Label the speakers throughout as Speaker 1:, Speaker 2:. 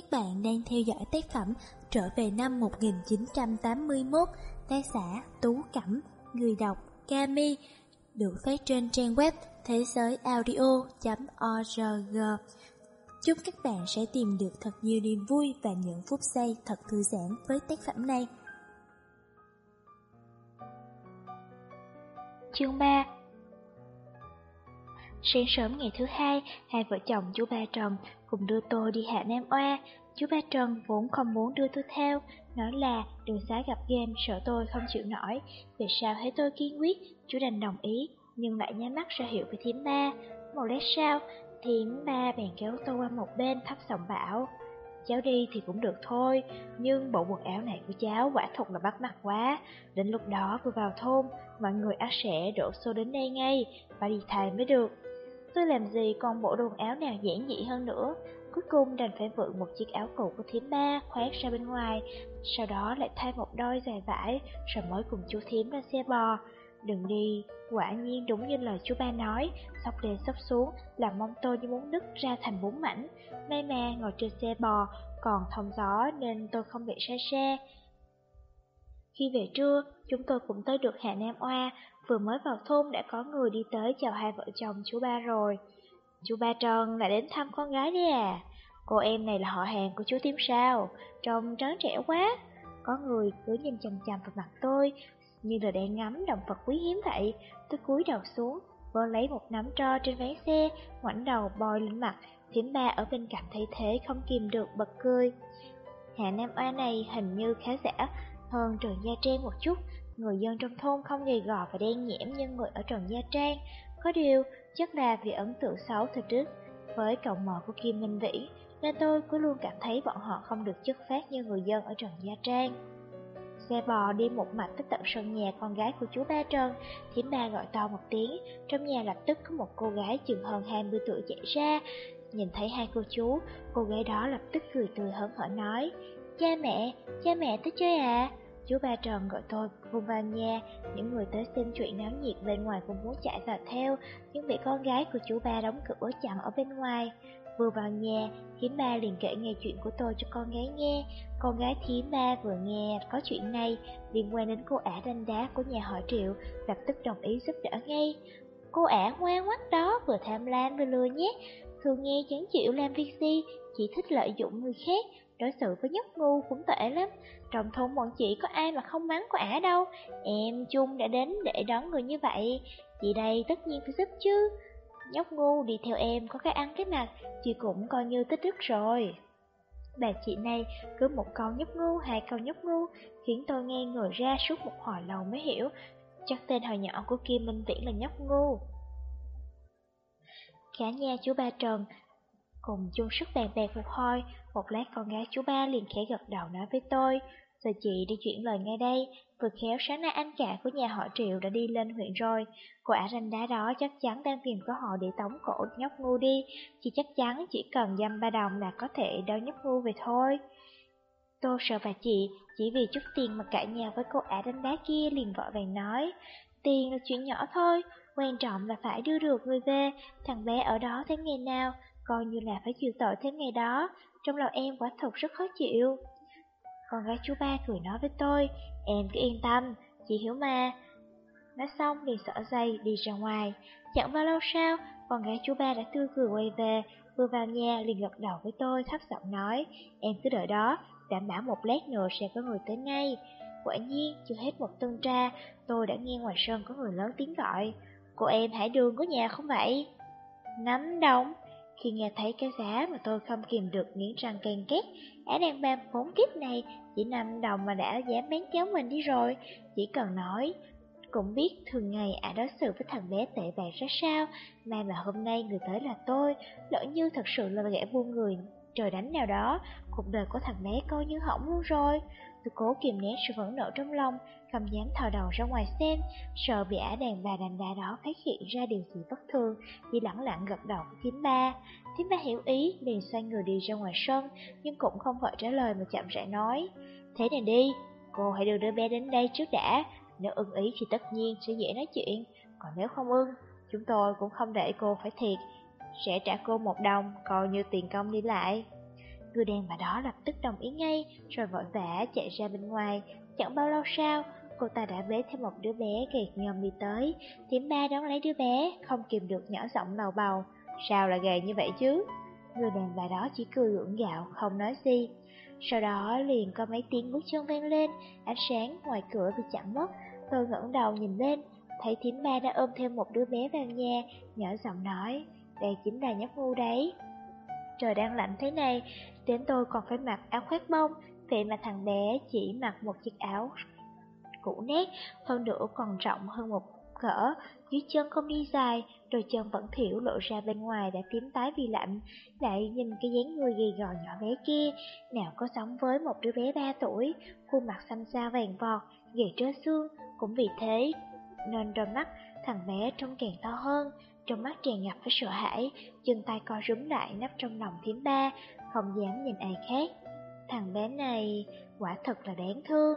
Speaker 1: Các bạn đang theo dõi tác phẩm Trở về năm 1981, tác giả Tú Cẩm, người đọc Kami, được phát trên trang web thế giới audio.org. Chúc các bạn sẽ tìm được thật nhiều niềm vui và những phút giây thật thư giãn với tác phẩm này.
Speaker 2: Chương 3. Sáng sớm ngày thứ hai, hai vợ chồng chú Ba Trần cùng đưa tôi đi Hạ Nam Oa. Chú Ba Trần vốn không muốn đưa tôi theo, nói là đường xá gặp game sợ tôi không chịu nổi. Về sau thấy tôi kiên quyết, chú đành đồng ý, nhưng lại nháy mắt ra hiệu với thím Ba. Một lát sau, thím Ba bèn kéo tôi qua một bên thấp giọng bảo: cháu đi thì cũng được thôi, nhưng bộ quần áo này của cháu quả thật là bắt mắt quá. Đến lúc đó vừa vào thôn, mọi người ắt sẽ đổ xô đến đây ngay, phải đi thay mới được. Tôi làm gì còn bộ quần áo nào giản dị hơn nữa, cuối cùng đành phải vượt một chiếc áo cũ của thím Ba khoác ra bên ngoài, sau đó lại thay một đôi giày vải, rồi mới cùng chú thím lên xe bò. Đừng đi, quả nhiên đúng như lời chú Ba nói, sóc lên sóc xuống làm mông tôi như muốn nứt ra thành 4 mảnh. May mà ngồi trên xe bò còn thông gió nên tôi không bị say xe. Khi về trưa, chúng tôi cũng tới được Hạ Nam Oa. Vừa mới vào thôn đã có người đi tới chào hai vợ chồng chú Ba rồi. Chú Ba Trần lại đến thăm con gái đấy à? Cô em này là họ hàng của chú Tím sao? Trông trắng trẻ quá. Có người cứ nhìn chằm chằm vào mặt tôi như là đang ngắm động vật quý hiếm vậy. Tôi cúi đầu xuống, vơ lấy một nắm tro trên ván xe, ngoảnh đầu bôi lên mặt. Thím Ba ở bên cạnh thấy thế không kìm được bật cười. Hạ Nam Oa này hình như khá giả hơn Trần Gia Trang một chút. Người dân trong thôn không gầy gò và đen nhẽm như người ở Trần Gia Trang. Có điều, chắc là vì ấn tượng xấu từ trước với cậu mợ của Kim Minh Vĩ, nên tôi cứ luôn cảm thấy bọn họ không được chất phác như người dân ở Trần Gia Trang. Xe bò đi một mạch tới tận sân nhà con gái của chú Ba Trần. Thím Ba gọi to một tiếng, trong nhà lập tức có một cô gái chừng hơn 20 tuổi chạy ra. Nhìn thấy hai cô gái đó lập tức cười tươi hớn hở nói: cha mẹ tới chơi à? Chú Ba Trần gọi tôi cùng vào nhà. Những người tới xem chuyện náo nhiệt bên ngoài cũng muốn chạy vào theo, nhưng bị con gái của chú Ba đóng cửa chặn ở bên ngoài. Vừa vào nhà, thím Ba liền kể nghe chuyện của tôi cho con gái nghe. Con gái thím Ba vừa nghe có chuyện này liên quan đến cô ả đanh đá của nhà họ Triệu, lập tức đồng ý giúp đỡ ngay. Cô ả ngoan ngoắt đó, vừa tham lam vừa lừa nhét, thường nghe chẳng chịu làm việc gì, chỉ thích lợi dụng người khác, đối xử với nhóc ngu cũng tệ lắm. Trong thôn bọn chị có ai mà không mắng cô ả đâu. Em Chung đã đến để đón người như vậy, chị đây tất nhiên phải giúp chứ. Nhóc ngu đi theo em có cái ăn cái mặc, chị cũng coi như tích đức rồi. Bà chị này cứ một câu nhóc ngu, hai câu nhóc ngu, khiến tôi nghe người ra suốt một hồi lâu mới hiểu. Chắc tên hồi nhỏ của Kim Minh Viễn là nhóc ngu. Cả nhà chú Ba Trần cùng chung sức bàn bạc một hồi. Một lát con gái chú Ba liền khẽ gật đầu nói với tôi: giờ chị đi chuyển lời ngay đây, vừa khéo sáng nay anh cả của nhà họ Triệu đã đi lên huyện rồi. Cô ả ranh đá đó chắc chắn đang tìm cơ hội để tống cổ nhóc ngu đi. Chị chắc chắn chỉ cần dăm ba đồng là có thể đón nhóc ngu về thôi. Tôi sợ bà chị chỉ vì chút tiền mà cãi nhau với cô ả đánh đá kia, liền vội vàng nói: tiền là chuyện nhỏ thôi, quan trọng là phải đưa được người về. Thằng bé ở đó thế ngày nào, coi như là phải chịu tội thế ngày đó. Trong lòng em quả thật rất khó chịu. Con gái chú Ba cười nói với tôi: em cứ yên tâm, chị hiểu mà. Nói xong liền xỏ giày đi ra ngoài. Chẳng bao lâu sau, con gái chú Ba đã tươi cười quay về. Vừa vào nhà liền gật đầu với tôi, thấp giọng nói: em cứ đợi đó, đảm bảo một lát nữa sẽ có người tới ngay. Quả nhiên, chưa hết một tuần tra, tôi đã nghe ngoài sân có người lớn tiếng gọi: cô em Hải Đường có nhà không vậy? 5 đồng. Khi nghe thấy cái giá mà tôi không kìm được nghiến răng ken két. Ả đàn bà khốn kiếp này, chỉ 5 đồng mà đã dám bán cháu mình đi rồi. Chỉ cần nói cũng biết thường ngày ả đối xử với thằng bé tệ bạc ra sao. May mà hôm nay người tới là tôi, lỡ như thật sự là gã buôn người trời đánh nào đó, cuộc đời của thằng bé coi như hỏng luôn rồi. Tôi cố kìm nén sự phẫn nộ trong lòng, không dám thò đầu ra ngoài xem, sợ bị ả đàn bà đàn đà đó phát hiện ra điều gì bất thường, chỉ lẳng lặng gật đầu với thím Ba. Thím Ba hiểu ý, liền xoay người đi ra ngoài sân, nhưng cũng không vội trả lời mà chậm rãi nói: thế này đi, cô hãy đưa đứa bé đến đây trước đã. Nếu ưng ý thì tất nhiên sẽ dễ nói chuyện, còn nếu không ưng, chúng tôi cũng không để cô phải thiệt, sẽ trả cô 1 đồng, coi như tiền công đi lại. Người đàn bà đó lập tức đồng ý ngay, rồi vội vã chạy ra bên ngoài. Chẳng bao lâu sau, cô ta đã bế thêm một đứa bé gầy nhom đi tới. Thím Ba đón lấy đứa bé, không kìm được nhỏ giọng lầu bầu. Sao lại gầy như vậy chứ? Người đàn bà đó chỉ cười gượng gạo, không nói gì. Sau đó liền có mấy tiếng bước chân vang lên, ánh sáng ngoài cửa bị chặn mất. Tôi ngẩng đầu nhìn lên, thấy thím Ba đã ôm thêm một đứa bé vào nhà, nhỏ giọng nói, đây chính là nhóc ngu đấy. Trời đang lạnh thế này, đến tôi còn phải mặc áo khoác bông, vậy mà thằng bé chỉ mặc một chiếc áo cũ nét, hơn nữa còn rộng hơn một cỡ, dưới chân không đi dài, đôi chân vẫn thiểu lộ ra bên ngoài đã tím tái vì lạnh. Lại nhìn cái dáng người gầy gò nhỏ bé kia, nào có giống với một đứa bé 3 tuổi, khuôn mặt xanh xao vàng vọt, gầy trơ xương, cũng vì thế nên đôi mắt thằng bé trông càng to hơn, trong mắt tràn ngập với sợ hãi, chân tay co rúm lại nắp trong lòng thím Ba, không dám nhìn ai khác. Thằng bé này quả thật là đáng thương.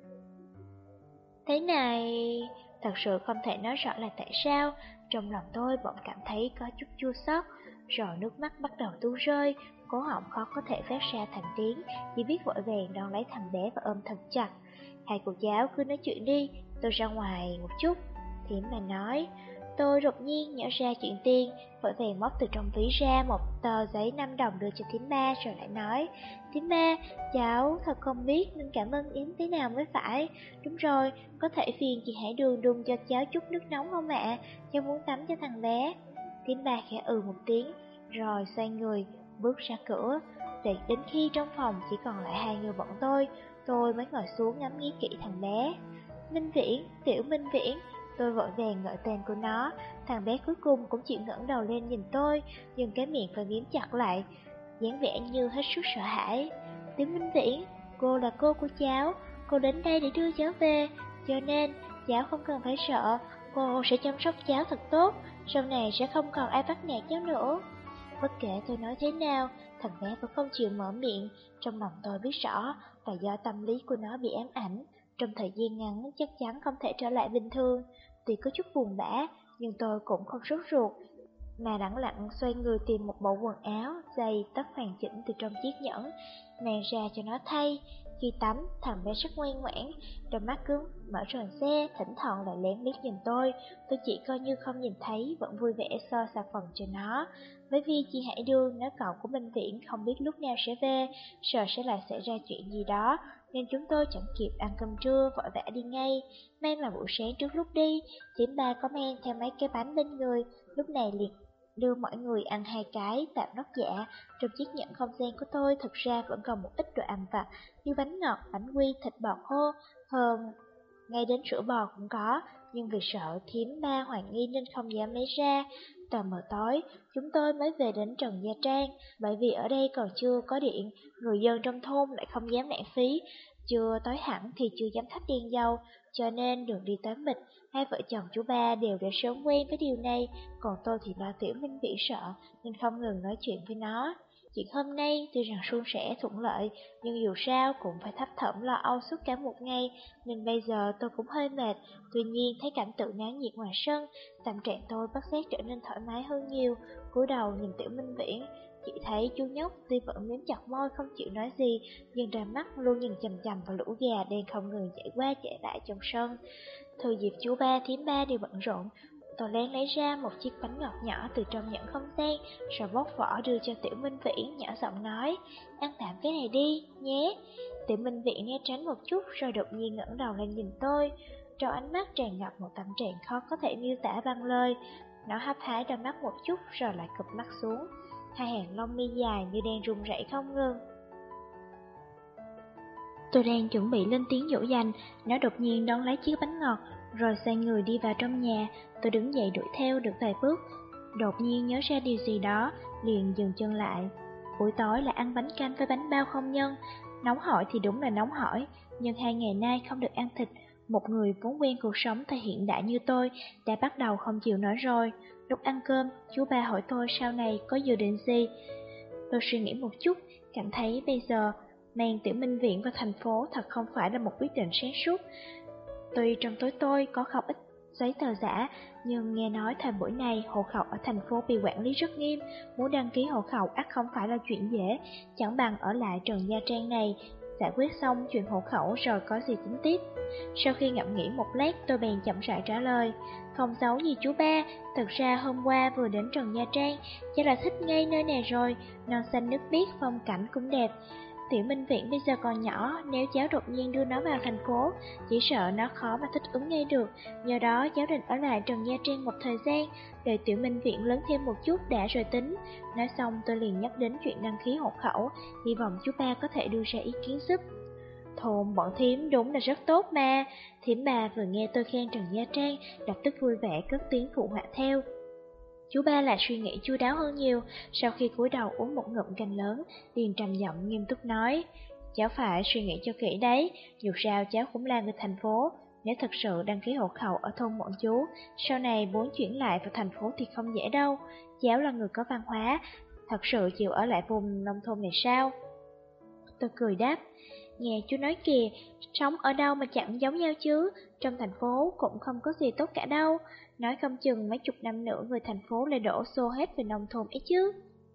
Speaker 2: Thế này, thật sự không thể nói rõ là tại sao, trong lòng tôi bỗng cảm thấy có chút chua xót, rồi nước mắt bắt đầu tuôn rơi, cổ họng khó có thể phát ra thành tiếng, chỉ biết vội vàng đón lấy thằng bé và ôm thật chặt. Hai cô giáo cứ nói chuyện đi, tôi ra ngoài một chút. Thím Ba nói. Tôi đột nhiên nhớ ra chuyện tiền, vội vàng móc từ trong ví ra một tờ giấy 5 đồng đưa cho thím Ba, rồi lại nói, thím Ba, cháu thật không biết nên cảm ơn Yến thế nào mới phải. Đúng rồi, có thể phiền chị hãy đun cho cháu chút nước nóng không ạ? Cháu muốn tắm cho thằng bé. Thím Ba khẽ một tiếng, rồi xoay người, bước ra cửa. Để đến khi trong phòng chỉ còn lại hai người bọn tôi mới ngồi xuống ngắm nghía kỹ thằng bé. Minh Viễn, Tiểu Minh Viễn. Tôi vội vàng gọi tên của nó, thằng bé cuối cùng cũng chịu ngẩng đầu lên nhìn tôi, nhưng cái miệng phải miếm chặt lại, dáng vẻ như hết sức sợ hãi. Tiểu Minh Viễn, cô là cô của cháu, cô đến đây để đưa cháu về, cho nên cháu không cần phải sợ, cô sẽ chăm sóc cháu thật tốt, sau này sẽ không còn ai bắt nạt cháu nữa. Bất kể tôi nói thế nào, thằng bé vẫn không chịu mở miệng, trong lòng tôi biết rõ là do tâm lý của nó bị ám ảnh, trong thời gian ngắn chắc chắn không thể trở lại bình thường. Tuy có chút buồn bã, nhưng tôi cũng không sốt ruột, mà lẳng lặng xoay người tìm một bộ quần áo, giày, tất hoàn chỉnh từ trong chiếc nhẫn, mang ra cho nó thay. Khi tắm, thằng bé rất ngoan ngoãn, đôi mắt cứ mở tròn xe, thỉnh thoảng lại lén liếc nhìn tôi chỉ coi như không nhìn thấy, vẫn vui vẻ so xà phòng cho nó. Bởi vì chị Hải Đường nói cậu của Minh Viễn không biết lúc nào sẽ về, sợ sẽ lại xảy ra chuyện gì đó, nên chúng tôi chẳng kịp ăn cơm trưa, vội vã đi ngay. May mà buổi sáng trước lúc đi, thím Ba có mang theo mấy cái bánh bên người, lúc này liền đưa mọi người ăn 2 cái tạm nóc dạ. Trong chiếc nhẫn không gian của tôi thực ra vẫn còn một ít đồ ăn vặt như bánh ngọt, bánh quy, thịt bò khô, hơn ngay đến sữa bò cũng có, nhưng vì sợ thím Ba hoài nghi nên không dám lấy ra. Tờ mờ tối, chúng tôi mới về đến Trần Gia Trang, bởi vì ở đây còn chưa có điện, người dân trong thôn lại không dám lãng phí, chưa tối hẳn thì chưa dám thắp đèn dầu, cho nên đường đi tối mịt. Hai vợ chồng chú Ba đều đã sớm quen với điều này, còn tôi thì lo Tiểu Minh Viễn sợ nên không ngừng nói chuyện với nó. Chuyện hôm nay tuy rằng suôn sẻ thuận lợi, nhưng dù sao cũng phải thấp thỏm lo âu suốt cả một ngày, nên bây giờ tôi cũng hơi mệt. Tuy nhiên thấy cảnh tượng náo nhiệt ngoài sân, tâm trạng tôi bất giác trở nên thoải mái hơn nhiều. Cúi đầu nhìn Tiểu Minh Viễn, chỉ thấy chú nhóc tuy vẫn miếm chặt môi không chịu nói gì, nhưng đôi mắt luôn nhìn chằm chằm vào lũ gà đang không ngừng chạy qua chạy lại trong sân. Thừa dịp chú Ba, thím Ba đều bận rộn, tôi lén lấy ra một chiếc bánh ngọt nhỏ từ trong nhẫn không gian, rồi bóc vỏ đưa cho Tiểu Minh Viễn, nhỏ giọng nói, ăn tạm cái này đi, nhé. Tiểu Minh Viễn né tránh một chút, rồi đột nhiên ngẩng đầu lên nhìn tôi. Trong ánh mắt tràn ngập một tâm trạng khó có thể miêu tả bằng lời. Nó hấp hái đôi mắt một chút, rồi lại cụp mắt xuống. Hai hàng lông mi dài như đang run rẩy không ngừng. Tôi đang chuẩn bị lên tiếng dỗ dành, nó đột nhiên đón lấy chiếc bánh ngọt, rồi xoay người đi vào trong nhà. Tôi đứng dậy đuổi theo được vài bước, đột nhiên nhớ ra điều gì đó, liền dừng chân lại. Buổi tối là ăn bánh canh với bánh bao không nhân. Nóng hổi thì đúng là nóng hổi, nhưng 2 ngày nay không được ăn thịt, một người vốn quen cuộc sống thời hiện đại như tôi đã bắt đầu không chịu nổi rồi. Lúc ăn cơm, chú Ba hỏi tôi sau này có dự định gì. Tôi suy nghĩ một chút, cảm thấy bây giờ mang Tiểu Minh Viễn vào thành phố thật không phải là một quyết định sáng suốt. Tuy trong tối tôi có không ít giấy tờ giả, nhưng nghe nói thời buổi này hộ khẩu ở thành phố bị quản lý rất nghiêm, muốn đăng ký hộ khẩu ắt không phải là chuyện dễ, chẳng bằng ở lại Trần Gia Trang này, giải quyết xong chuyện hộ khẩu rồi có gì tính tiếp. Sau khi ngẫm nghĩ một lát, tôi bèn chậm rãi trả lời, không giấu gì chú ba, thật ra hôm qua vừa đến Trần Gia Trang, chắc là thích ngay nơi này rồi, non xanh nước biếc, phong cảnh cũng đẹp. Tiểu Minh Viễn bây giờ còn nhỏ, nếu cháu đột nhiên đưa nó vào thành phố, chỉ sợ nó khó mà thích ứng ngay được. Do đó cháu định ở lại Trần Gia Trang một thời gian, đợi Tiểu Minh Viễn lớn thêm một chút đã rồi tính. Nói xong tôi liền nhắc đến chuyện đăng ký hộ khẩu, hy vọng chú ba có thể đưa ra ý kiến giúp. Thôn bọn thím đúng là rất tốt mà. Thím bà vừa nghe tôi khen Trần Gia Trang, lập tức vui vẻ cất tiếng phụ họa theo. Chú ba lại suy nghĩ chu đáo hơn nhiều, sau khi cúi đầu uống một ngụm canh lớn, liền trầm giọng nghiêm túc nói, cháu phải suy nghĩ cho kỹ đấy, dù sao cháu cũng là người thành phố, nếu thật sự đăng ký hộ khẩu ở thôn bọn chú, sau này muốn chuyển lại vào thành phố thì không dễ đâu, cháu là người có văn hóa, thật sự chịu ở lại vùng nông thôn này sao? Tôi cười đáp, nghe chú nói kìa, sống ở đâu mà chẳng giống nhau chứ, trong thành phố cũng không có gì tốt cả đâu, nói không chừng mấy chục năm nữa người thành phố lại đổ xô hết về nông thôn ấy chứ.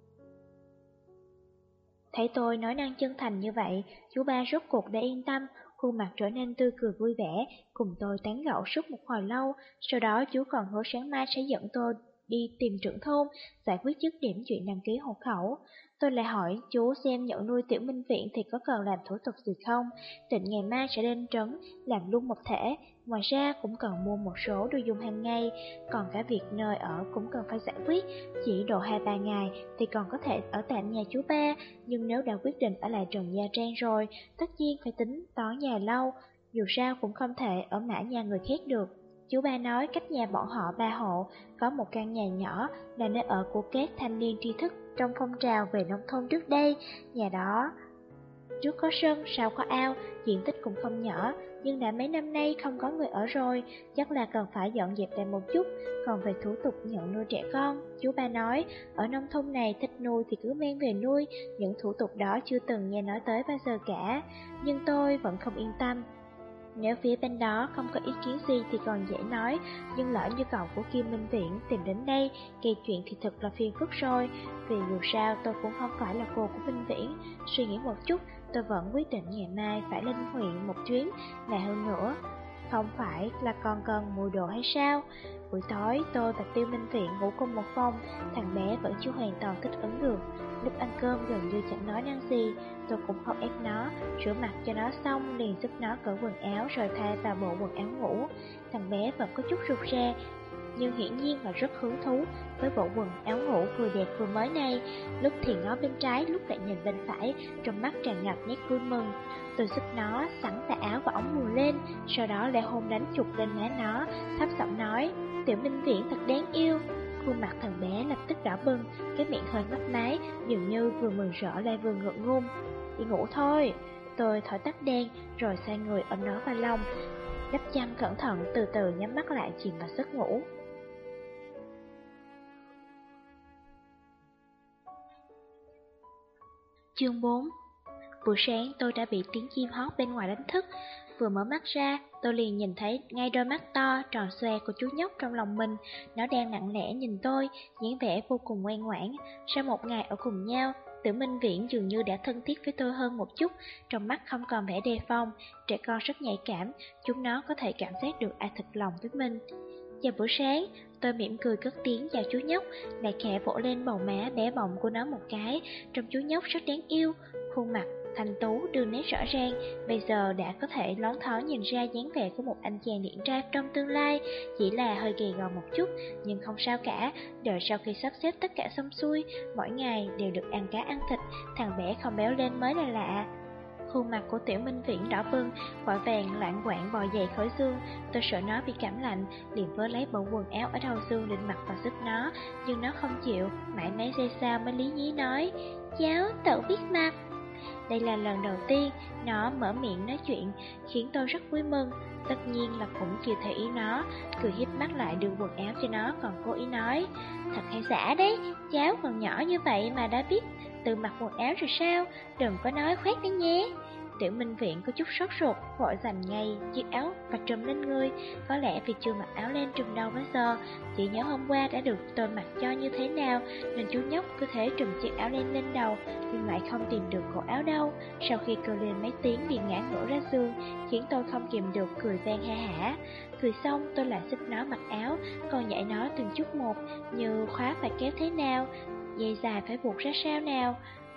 Speaker 2: Thấy tôi nói năng chân thành như vậy, chú ba rốt cuộc đã yên tâm, khuôn mặt trở nên tươi cười vui vẻ, cùng tôi tán gẫu suốt một hồi lâu, sau đó chú còn hứa sáng mai sẽ dẫn tôi đi tìm trưởng thôn, giải quyết dứt điểm chuyện đăng ký hộ khẩu. Tôi lại hỏi chú xem nhận nuôi Tiểu Minh Viễn thì có cần làm thủ tục gì không, định ngày mai sẽ lên trấn, làm luôn một thể, ngoài ra cũng cần mua một số đồ dùng hàng ngày, còn cả việc nơi ở cũng cần phải giải quyết, chỉ độ 2-3 ngày thì còn có thể ở tạm nhà chú ba, nhưng nếu đã quyết định ở lại Trần Gia Trang rồi, tất nhiên phải tính toán nhà lâu, dù sao cũng không thể ở mãi nhà người khác được. Chú ba nói cách nhà bọn họ 3 hộ, có một căn nhà nhỏ là nơi ở của các thanh niên tri thức trong phong trào về nông thôn trước đây. Nhà đó trước có sân, sau có ao, diện tích cũng không nhỏ, nhưng đã mấy năm nay không có người ở rồi, chắc là cần phải dọn dẹp lại một chút. Còn về thủ tục nhận nuôi trẻ con, chú ba nói, ở nông thôn này thích nuôi thì cứ mang về nuôi, những thủ tục đó chưa từng nghe nói tới bao giờ cả. Nhưng tôi vẫn không yên tâm. Nếu phía bên đó không có ý kiến gì thì còn dễ nói, nhưng lỡ như cậu của Kim Minh Viễn tìm đến đây, gây chuyện thì thật là phiền phức rồi, vì dù sao tôi cũng không phải là cô của Minh Viễn. Suy nghĩ một chút, tôi vẫn quyết định ngày mai phải lên huyện một chuyến, lại hơn nữa, không phải là còn cần mua đồ hay sao? Buổi tối tôi và Tiêu Minh Viễn ngủ cùng một phòng, thằng bé vẫn chưa hoàn toàn thích ứng được. Lúc ăn cơm gần như chẳng nói năng gì, tôi cũng không ép nó, rửa mặt cho nó xong liền giúp nó cởi quần áo rồi thay vào bộ quần áo ngủ. Thằng bé vẫn có chút rụt rè, nhưng hiển nhiên là rất hứng thú với bộ quần áo ngủ vừa đẹp vừa mới này. Lúc thì ngó bên trái, lúc lại nhìn bên phải, trong mắt tràn ngập nét vui mừng. Tôi giúp nó sắn tà áo và ống quần lên, sau đó lại hôn đánh chụp lên má nó, thấp giọng nói, Tiểu Minh Viễn thật đáng yêu. Khuôn mặt thằng bé lập tức đỏ bừng, cái miệng hơi mấp máy, dường như vừa mừng rỡ lại vừa ngượng ngùng. Đi ngủ thôi. Tôi thổi tắt đèn, rồi xoay người ôm nó vào lòng, đắp chăn cẩn thận, từ từ nhắm mắt lại chìm vào giấc ngủ. Chương 4. Buổi sáng tôi đã bị tiếng chim hót bên ngoài đánh thức. Vừa mở mắt ra, tôi liền nhìn thấy ngay đôi mắt to, tròn xoe của chú nhóc trong lòng mình. Nó đang lặng lẽ nhìn tôi, dáng vẻ vô cùng ngoan ngoãn. Sau một ngày ở cùng nhau, Tử Minh Viễn dường như đã thân thiết với tôi hơn một chút, trong mắt không còn vẻ đề phòng. Trẻ con rất nhạy cảm, chúng nó có thể cảm giác được ai thật lòng với mình. Chào buổi sáng, tôi mỉm cười cất tiếng chào chú nhóc, lại khẽ vỗ lên bầu má bé bỏng của nó một cái. Trông chú nhóc rất đáng yêu, khuôn mặt thanh tú đường nét rõ ràng, bây giờ đã có thể lón thó nhìn ra dáng vẻ của một anh chàng điển trai trong tương lai, chỉ là hơi gầy gò một chút, nhưng không sao cả. Đợi sau khi sắp xếp tất cả xong xuôi, mỗi ngày đều được ăn cá ăn thịt, thằng bé không béo lên mới là lạ. Khuôn mặt của Tiểu Minh Viễn đỏ bừng, vội vàng loạn quạng bò dậy khỏi giường. Tôi sợ nó bị cảm lạnh, liền vớ lấy bộ quần áo ở đầu giường định mặc và giúp nó, nhưng nó không chịu. Mãi mấy giây sau mới lý nhí nói, cháu tự biết mặc. Đây là lần đầu tiên nó mở miệng nói chuyện, khiến tôi rất vui mừng. Tất nhiên là cũng chịu theo ý nó, cười híp mắt lại đưa quần áo cho nó, còn cố ý nói, thật hay giả đấy, cháu còn nhỏ như vậy mà đã biết tự mặc quần áo rồi sao, đừng có nói khoét đấy nhé. Tiểu Minh Viện có chút sốt ruột, vội giành ngay chiếc áo và trùm lên người. Có lẽ vì chưa mặc áo len trùm đầu bấy giờ, chỉ nhớ hôm qua đã được tôi mặc cho như thế nào, nên chú nhóc cứ thế trùm chiếc áo len lên đầu, nhưng lại không tìm được cổ áo đâu. Sau khi kêu lên mấy tiếng liền ngã ngửa ra giường, khiến tôi không kìm được cười vang ha hả. Cười xong tôi lại giúp nó mặc áo, còn dạy nó từng chút một, như khóa phải kéo thế nào, dây dài phải buộc ra sao nào.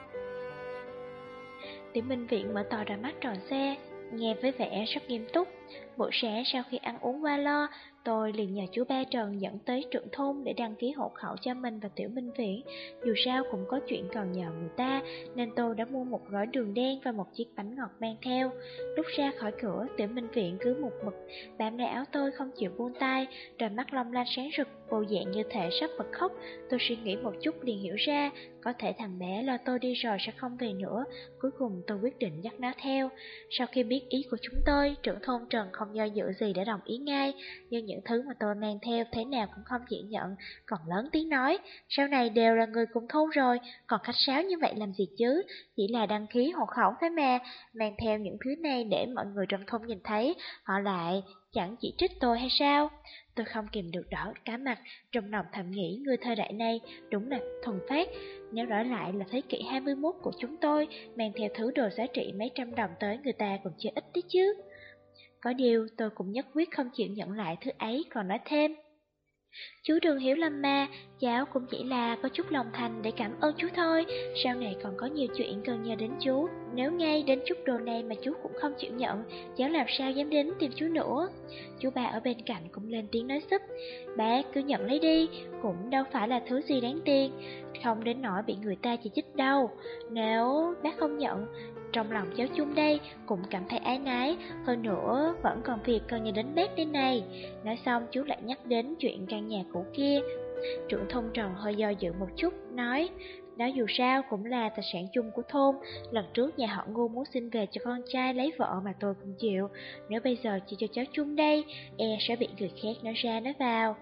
Speaker 2: Tiểu Minh Viện mở to đôi mắt tròn xe, nghe với vẻ rất nghiêm túc. Buổi sáng sau khi ăn uống qua lo, tôi liền nhờ chú Ba Trần dẫn tới trưởng thôn để đăng ký hộ khẩu cho mình và Tiểu Minh Viễn. Dù sao cũng có chuyện cần nhờ người ta, nên tôi đã mua một gói đường đen và một chiếc bánh ngọt mang theo. Lúc ra khỏi cửa, Tiểu Minh Viễn cứ một mực bám lấy áo tôi không chịu buông tay, đôi mắt long lanh sáng rực, bộ dạng như thể sắp bật khóc. Tôi suy nghĩ một chút liền hiểu ra, có thể thằng bé lo tôi đi rồi sẽ không về nữa. Cuối cùng tôi quyết định dắt nó theo. Sau khi biết ý của chúng tôi, trưởng thôn Trần không do dự gì để đồng ý ngay, nhưng những thứ mà tôi mang theo thế nào cũng không chịu nhận, còn lớn tiếng nói, sau này đều là người cùng thôn rồi, còn khách sáo như vậy làm gì chứ, chỉ là đăng ký hộ khẩu thôi mà, mang theo những thứ này để mọi người trong thôn nhìn thấy, họ lại chẳng chỉ trích tôi hay sao? Tôi không kìm được đỏ cả mặt, trong lòng thầm nghĩ người thời đại này đúng là thuần phát. Nếu đổi lại là thế kỷ 21 của chúng tôi, mang theo thứ đồ giá trị mấy trăm đồng tới người ta còn chưa ít đấy chứ. Có điều tôi cũng nhất quyết không chịu nhận lại thứ ấy, còn nói thêm. Chú đừng hiểu lầm mà, cháu cũng chỉ là có chút lòng thành để cảm ơn chú thôi, sau này còn có nhiều chuyện cần nhờ đến chú. Nếu ngay đến chút đồ này mà chú cũng không chịu nhận, cháu làm sao dám đến tìm chú nữa. Chú Ba ở bên cạnh cũng lên tiếng nói giúp. Bác cứ nhận lấy đi, cũng đâu phải là thứ gì đáng tiền, không đến nỗi bị người ta chỉ trích đâu. Nếu bác không nhận, trong lòng cháu chung đây cũng cảm thấy áy náy, hơn nữa vẫn còn việc cần nhờ đến bác đây này. Nói xong chú lại nhắc đến chuyện căn nhà cũ kia. Trưởng thôn Trần hơi do dự một chút, nói, đó dù sao cũng là tài sản chung của thôn, lần trước nhà họ Ngu muốn xin về cho con trai lấy vợ mà tôi cũng chịu, nếu bây giờ chỉ cho cháu chung đây, e sẽ bị người khác nói ra nói vào.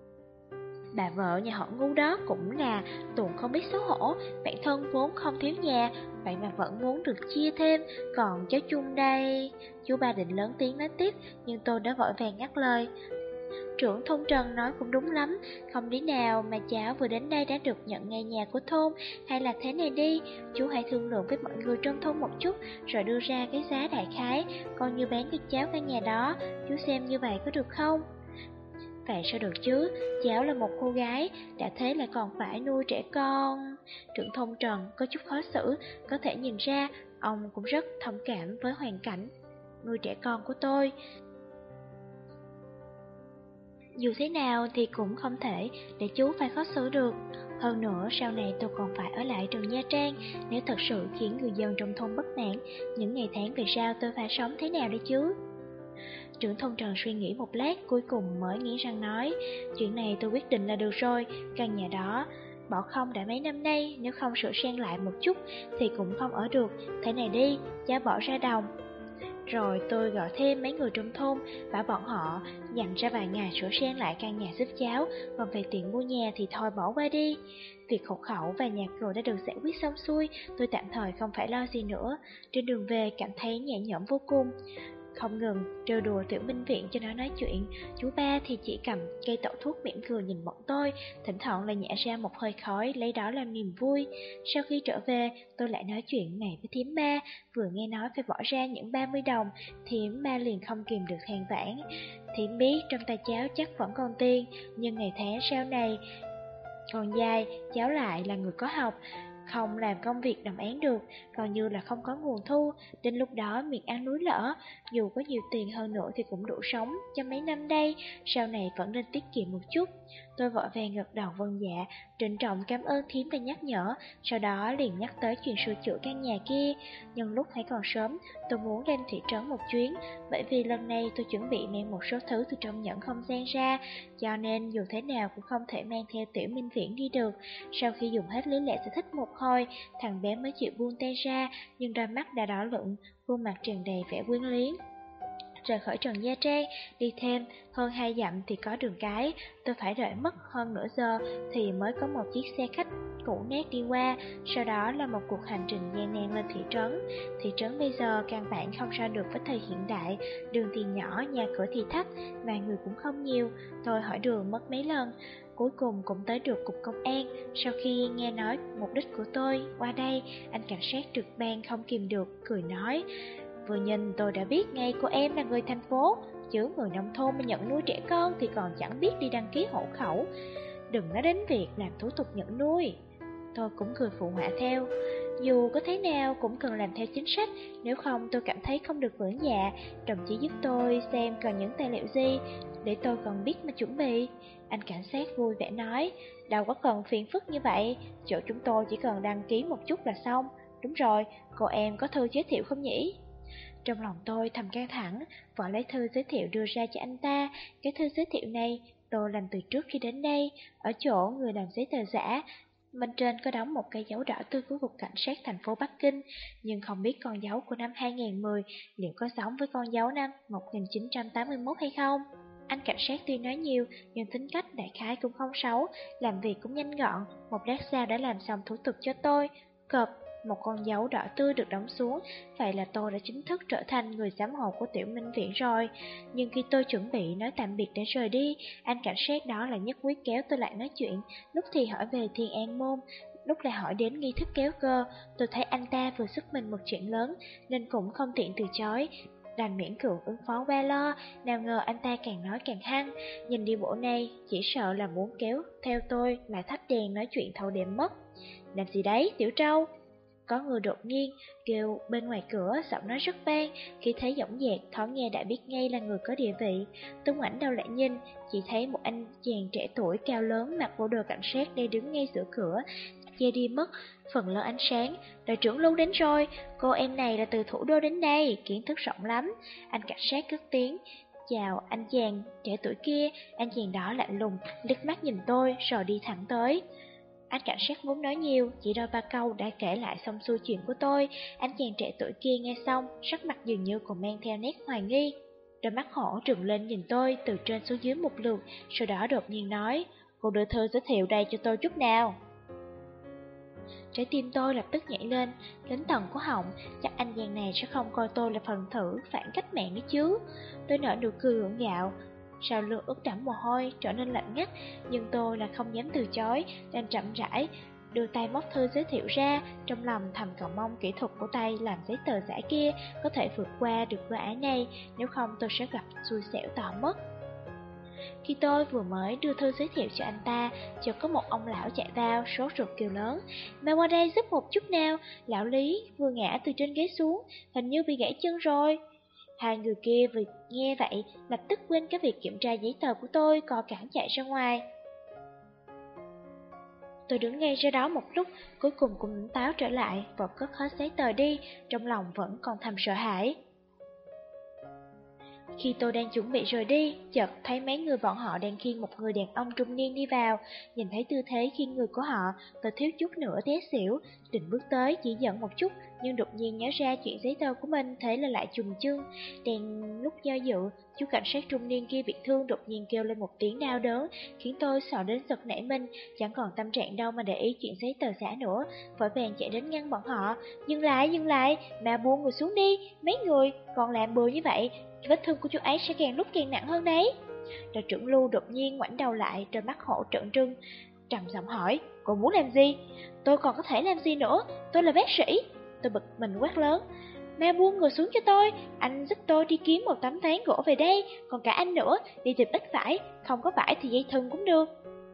Speaker 2: Bà vợ nhà họ Ngu đó cũng là tuồng không biết xấu hổ, bản thân vốn không thiếu nhà, vậy mà vẫn muốn được chia thêm, còn cháu chung đây. Chú Ba định lớn tiếng nói tiếp, nhưng tôi đã vội vàng ngắt lời. Trưởng thôn Trần nói cũng đúng lắm, không lý nào mà cháu vừa đến đây đã được nhận ngay nhà của thôn, hay là thế này đi, chú hãy thương lượng với mọi người trong thôn một chút, rồi đưa ra cái giá đại khái, coi như bán cho cháu căn nhà đó, chú xem như vậy có được không? Vậy sao được chứ, cháu là một cô gái, đã thế là còn phải nuôi trẻ con. Trưởng thôn Trần có chút khó xử, có thể nhìn ra, ông cũng rất thông cảm với hoàn cảnh nuôi trẻ con của tôi. Dù thế nào thì cũng không thể để chú phải khó xử được. Hơn nữa sau này tôi còn phải ở lại trường Nha Trang, nếu thật sự khiến người dân trong thôn bất mãn, những ngày tháng về sau tôi phải sống thế nào đấy chứ? Trưởng thôn Trần suy nghĩ một lát, cuối cùng mới nghĩ rằng nói, chuyện này tôi quyết định là được rồi, căn nhà đó bỏ không đã mấy năm nay, nếu không sửa sang lại một chút thì cũng không ở được, thế này đi, cháu bỏ ra đồng. Rồi tôi gọi thêm mấy người trong thôn, bảo bọn họ dành ra vài ngày sửa sang lại căn nhà giúp cháu, còn về tiền mua nhà thì thôi bỏ qua đi. Việc hộ khẩu và nhà cửa đã được giải quyết xong xuôi, tôi tạm thời không phải lo gì nữa. Trên đường về cảm thấy nhẹ nhõm vô cùng, không ngừng trêu đùa Tiểu Minh Viện cho nó nói chuyện. Chú Ba thì chỉ cầm cây tẩu thuốc mỉm cười nhìn bọn tôi, thỉnh thoảng lại nhả ra một hơi khói, lấy đó làm niềm vui. Sau khi trở về, tôi lại nói chuyện này với thím Ba, vừa nghe nói phải bỏ ra những 30 đồng, thím Ba liền không kìm được than vãn. Thím biết trong tay cháu chắc vẫn còn tiền, nhưng ngày tháng sau này còn dài, cháu lại là người có học, không làm công việc đồng án được, coi như là không có nguồn thu, đến lúc đó miệng ăn núi lở, dù có nhiều tiền hơn nữa thì cũng đủ sống cho mấy năm đây, sau này vẫn nên tiết kiệm một chút. Tôi vội vàng gật đầu vâng dạ, trịnh trọng cảm ơn thím đã nhắc nhở, sau đó liền nhắc tới chuyện sửa chữa căn nhà kia. Nhưng lúc hãy còn sớm, tôi muốn lên thị trấn một chuyến, bởi vì lần này tôi chuẩn bị mang một số thứ từ trong nhẫn không gian ra, cho nên dù thế nào cũng không thể mang theo Tiểu Minh Viễn đi được. Sau khi dùng hết lý lẽ giải thích một hồi, thằng bé mới chịu buông tay ra, nhưng đôi mắt đã đỏ lựng, khuôn mặt tràn đầy vẻ quyến luyến. rời khỏi Trần Gia Trang, đi thêm hơn 2 dặm thì có đường cái. Tôi phải đợi mất hơn nửa giờ thì mới có một chiếc xe khách cũ nát đi qua, sau đó là một cuộc hành trình gian nan lên thị trấn. Thị trấn bây giờ căn bản không so được với thời hiện đại, đường thì nhỏ, nhà cửa thì thấp, mà người cũng không nhiều. Tôi hỏi đường mất mấy lần, cuối cùng cũng tới được cục công an. Sau khi nghe nói mục đích của tôi qua đây, anh cảnh sát trực ban không kìm được, cười nói: vừa nhìn tôi đã biết ngay cô em là người thành phố, chứ người nông thôn mà nhận nuôi trẻ con thì còn chẳng biết đi đăng ký hộ khẩu. Đừng nói đến việc làm thủ tục nhận nuôi. Tôi cũng cười phụ họa theo. Dù có thế nào cũng cần làm theo chính sách, nếu không tôi cảm thấy không được vững dạ. Đồng chí giúp tôi xem cần những tài liệu gì, để tôi còn biết mà chuẩn bị. Anh cảnh sát vui vẻ nói: đâu có cần phiền phức như vậy, chỗ chúng tôi chỉ cần đăng ký một chút là xong. Đúng rồi, cô em có thư giới thiệu không nhỉ? Trong lòng tôi thầm căng thẳng, vợ lấy thư giới thiệu đưa ra cho anh ta. Cái thư giới thiệu này tôi làm từ trước khi đến đây, ở chỗ người làm giấy tờ giả. Bên trên có đóng một cây dấu đỏ tươi của Cục Cảnh sát thành phố Bắc Kinh, nhưng không biết con dấu của năm 2010 liệu có giống với con dấu năm 1981 hay không. Anh cảnh sát tuy nói nhiều, nhưng tính cách đại khái cũng không xấu, làm việc cũng nhanh gọn, một lát sau đã làm xong thủ tục cho tôi. Cộp, một con dấu đỏ tươi được đóng xuống, vậy là tôi đã chính thức trở thành người giám hộ của Tiểu Minh Viện rồi. Nhưng khi tôi chuẩn bị nói tạm biệt để rời đi, anh cảnh sát đó lại nhất quyết kéo tôi lại nói chuyện, lúc thì hỏi về Thiên An Môn, lúc lại hỏi đến nghi thức kéo cơ. Tôi thấy anh ta vừa sức mình một chuyện lớn, nên cũng không tiện từ chối, đành miễn cưỡng ứng phó qua lo. Nào ngờ anh ta càng nói càng hăng, nhìn đi bộ này chỉ sợ là muốn kéo theo tôi lại thắp đèn nói chuyện thâu đêm mất. Làm gì đấy Tiểu Trâu? Có người đột nhiên kêu bên ngoài cửa, giọng nói rất vang. Khi thấy giọng dạc, thoáng nghe đã biết ngay là người có địa vị. Tôi ngoảnh đầu lại nhìn, chỉ thấy một anh chàng trẻ tuổi cao lớn mặc bộ đồ cảnh sát đang đứng ngay giữa cửa, che đi mất phần lớn ánh sáng. Đội trưởng Lưu đến rồi, cô em này là từ thủ đô đến đây, kiến thức rộng lắm. Anh cảnh sát cất tiếng chào anh chàng trẻ tuổi kia. Anh chàng đó lạnh lùng liếc mắt nhìn tôi rồi đi thẳng tới. Anh cảnh sát vốn nói nhiều, chỉ đôi ba câu đã kể lại xong xuôi chuyện của tôi. Anh chàng trẻ tuổi kia nghe xong, sắc mặt dường như còn mang theo nét hoài nghi. Đôi mắt hổ trừng lên nhìn tôi từ trên xuống dưới một lượt, sau đó đột nhiên nói: cô đưa thư giới thiệu đây cho tôi chút nào. Trái tim tôi lập tức nhảy lên, đến tận cổ họng, chắc anh chàng này sẽ không coi tôi là phần tử phản cách mạng đấy chứ. Tôi nở nụ cười gượng gạo, sau lưng ướt đẫm mồ hôi trở nên lạnh ngắt, nhưng tôi là không dám từ chối, nên chậm rãi đưa tay móc thư giới thiệu ra, trong lòng thầm cầu mong kỹ thuật của tay làm giấy tờ giả kia có thể vượt qua được cửa ải này, nếu không tôi sẽ gặp xui xẻo tỏ mất. Khi tôi vừa mới đưa thư giới thiệu cho anh ta, chợt có một ông lão chạy vào, sốt ruột kêu lớn: "Mau qua đây giúp một chút nào!" Lão Lý vừa ngã từ trên ghế xuống, hình như bị gãy chân rồi. Hai người kia vừa nghe vậy, lập tức quên cái việc kiểm tra giấy tờ của tôi, co cẳng chạy ra ngoài. Tôi đứng ngay ra đó một lúc, cuối cùng cũng tỉnh táo trở lại, vội cất hết giấy tờ đi, trong lòng vẫn còn thầm sợ hãi. Khi tôi đang chuẩn bị rời đi, chợt thấy mấy người bọn họ đang khiêng một người đàn ông trung niên đi vào. Nhìn thấy tư thế khiêng người của họ, tôi thiếu chút nữa té xỉu, định bước tới chỉ dẫn một chút, nhưng đột nhiên nhớ ra chuyện giấy tờ của mình, thế là lại trùng chân. Đang lúc do dự, chú cảnh sát trung niên kia bị thương đột nhiên kêu lên một tiếng đau đớn, khiến tôi sợ đến giật nảy mình, chẳng còn tâm trạng đâu mà để ý chuyện giấy tờ giả nữa, vội vàng chạy đến ngăn bọn họ. Dừng lại, mà buông người xuống đi, mấy người còn làm bừa như vậy, vết thương của chú ấy sẽ càng lúc càng nặng hơn đấy. Đội trưởng Lưu đột nhiên ngoảnh đầu lại, đôi mắt hổ trợn trừng, trầm giọng hỏi: cô muốn làm gì? Tôi còn có thể làm gì nữa, tôi là bác sĩ. Tôi bực mình quát lớn: mau buông người xuống cho tôi, anh giúp tôi đi kiếm một tấm ván gỗ về đây, còn cả anh nữa, đi tìm ít vải, không có vải thì dây thừng cũng được.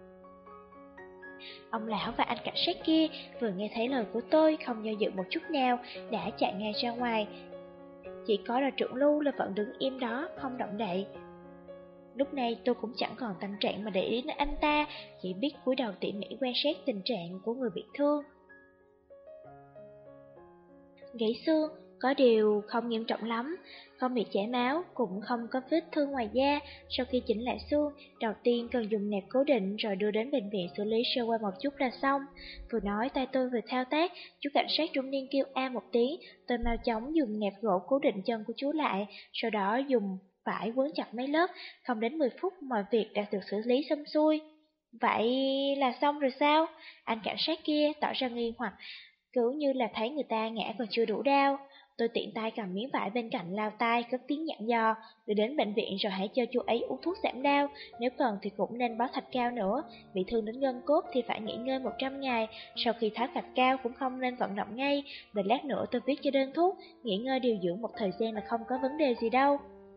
Speaker 2: Ông lão và anh cảnh sát kia vừa nghe thấy lời của tôi, không do dự một chút nào, đã chạy ngay ra ngoài. Chỉ có là trưởng Lưu là vẫn đứng im đó, không động đậy. Lúc này tôi cũng chẳng còn tâm trạng mà để ý đến anh ta, chỉ biết cúi đầu tỉ mỉ quan sát tình trạng của người bị thương. Gãy xương, Có điều không nghiêm trọng lắm, không bị chảy máu, cũng không có vết thương ngoài da. Sau khi chỉnh lại xương, đầu tiên cần dùng nẹp cố định rồi đưa đến bệnh viện xử lý sơ qua một chút là xong. Vừa nói tay tôi vừa thao tác, chú cảnh sát trung niên kêu a một tiếng, tôi mau chóng dùng nẹp gỗ cố định chân của chú lại, sau đó dùng vải quấn chặt mấy lớp, không đến 10 phút mọi việc đã được xử lý xong xuôi. Vậy là xong rồi sao? Anh cảnh sát kia tỏ ra nghi hoặc, cứ như là thấy người ta ngã còn chưa đủ đau. Tôi tiện tay cầm miếng vải bên cạnh lao tay, cất tiếng dặn dò, đưa đến bệnh viện rồi hãy cho chú ấy uống thuốc giảm đau, nếu cần thì cũng nên bó thạch cao nữa, bị thương đến gân cốt thì phải nghỉ ngơi 100 ngày, sau khi tháo thạch cao cũng không nên vận động ngay, đợi lát nữa tôi viết cho đơn thuốc, nghỉ ngơi điều dưỡng một thời gian là không có vấn đề gì đâu.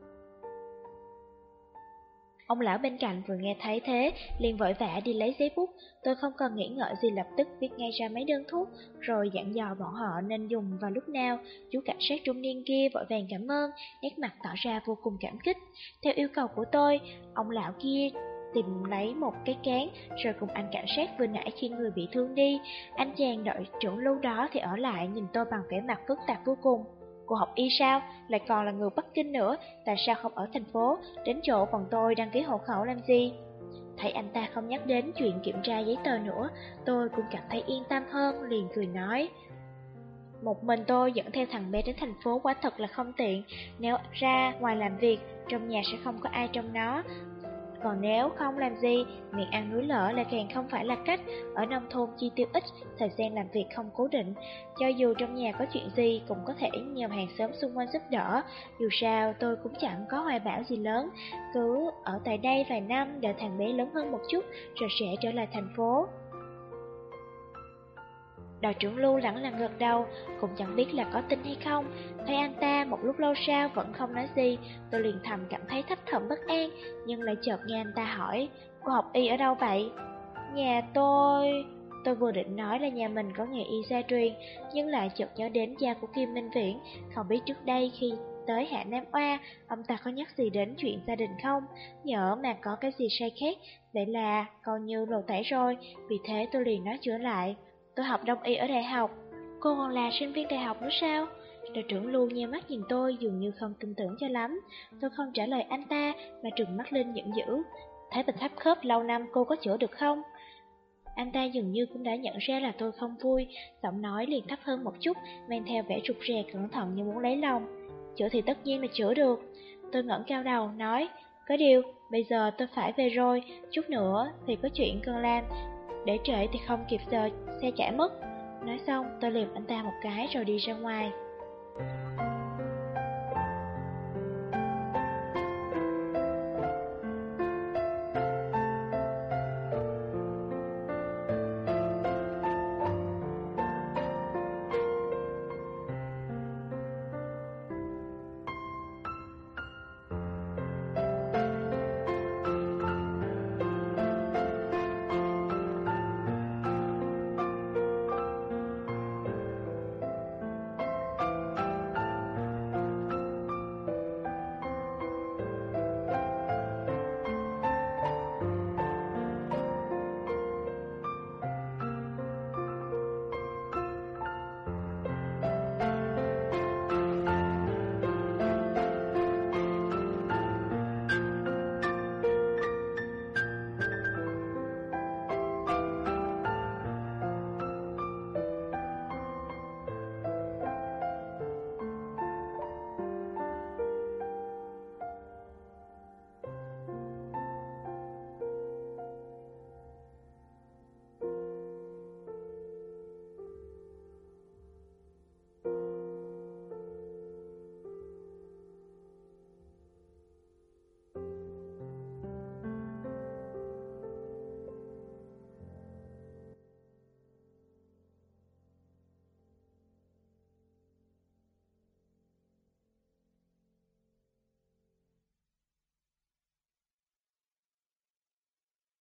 Speaker 2: Ông lão bên cạnh vừa nghe thấy thế, liền vội vã đi lấy giấy bút. Tôi không cần nghĩ ngợi gì lập tức viết ngay ra mấy đơn thuốc, rồi dặn dò bọn họ nên dùng vào lúc nào. Chú cảnh sát trung niên kia vội vàng cảm ơn, nét mặt tỏ ra vô cùng cảm kích. Theo yêu cầu của tôi, ông lão kia tìm lấy một cái cán, rồi cùng anh cảnh sát vừa nãy khi người bị thương đi. Anh chàng đội trưởng lưu đó thì ở lại nhìn tôi bằng vẻ mặt phức tạp vô cùng. Cô học y sao? Lại còn là người Bắc Kinh nữa, tại sao không ở thành phố, đến chỗ bọn tôi đăng ký hộ khẩu làm gì? Thấy anh ta không nhắc đến chuyện kiểm tra giấy tờ nữa, tôi cũng cảm thấy yên tâm hơn, liền cười nói. Một mình tôi dẫn theo thằng bé đến thành phố quả thật là không tiện, nếu ra ngoài làm việc, trong nhà sẽ không có ai trông nó. Còn nếu không làm gì, miệng ăn núi lở là càng không phải là cách. Ở nông thôn chi tiêu ít, thời gian làm việc không cố định, cho dù trong nhà có chuyện gì cũng có thể nhờ hàng xóm xung quanh giúp đỡ. Dù sao tôi cũng chẳng có hoài bão gì lớn, cứ ở tại đây vài năm đợi thằng bé lớn hơn một chút rồi sẽ trở lại thành phố. Đội trưởng Lưu lẳng lặng gật đầu, cũng chẳng biết là có tin hay không. Thấy anh ta một lúc lâu sau vẫn không nói gì, tôi liền thầm cảm thấy thấp thỏm bất an, nhưng lại chợt nghe anh ta hỏi, cô học y ở đâu vậy? Nhà tôi vừa định nói là nhà mình có nghề y gia truyền, nhưng lại chợt nhớ đến cha của Kim Minh Viễn, không biết trước đây khi tới Hạ Nam Oa, ông ta có nhắc gì đến chuyện gia đình không? Nhỡ mà có cái gì sai khác, vậy là coi như lồ tẩy rồi, vì thế tôi liền nói chữa lại. Tôi học đông y ở đại học. Cô còn là sinh viên đại học nữa sao? Đội trưởng Lưu nheo mắt nhìn tôi dường như không tin tưởng cho lắm. Tôi không trả lời anh ta mà trừng mắt lên giận dữ. Thấy bệnh thấp khớp lâu năm cô có chữa được không? Anh ta dường như cũng đã nhận ra là tôi không vui, giọng nói liền thấp hơn một chút, mang theo vẻ rụt rè cẩn thận như muốn lấy lòng. Chữa thì tất nhiên là chữa được. Tôi ngẩng cao đầu nói, có điều bây giờ tôi phải về rồi, chút nữa thì có chuyện cần làm, để trễ thì không kịp giờ xe chạy mất. Nói xong tôi liềm anh ta một cái rồi đi ra ngoài.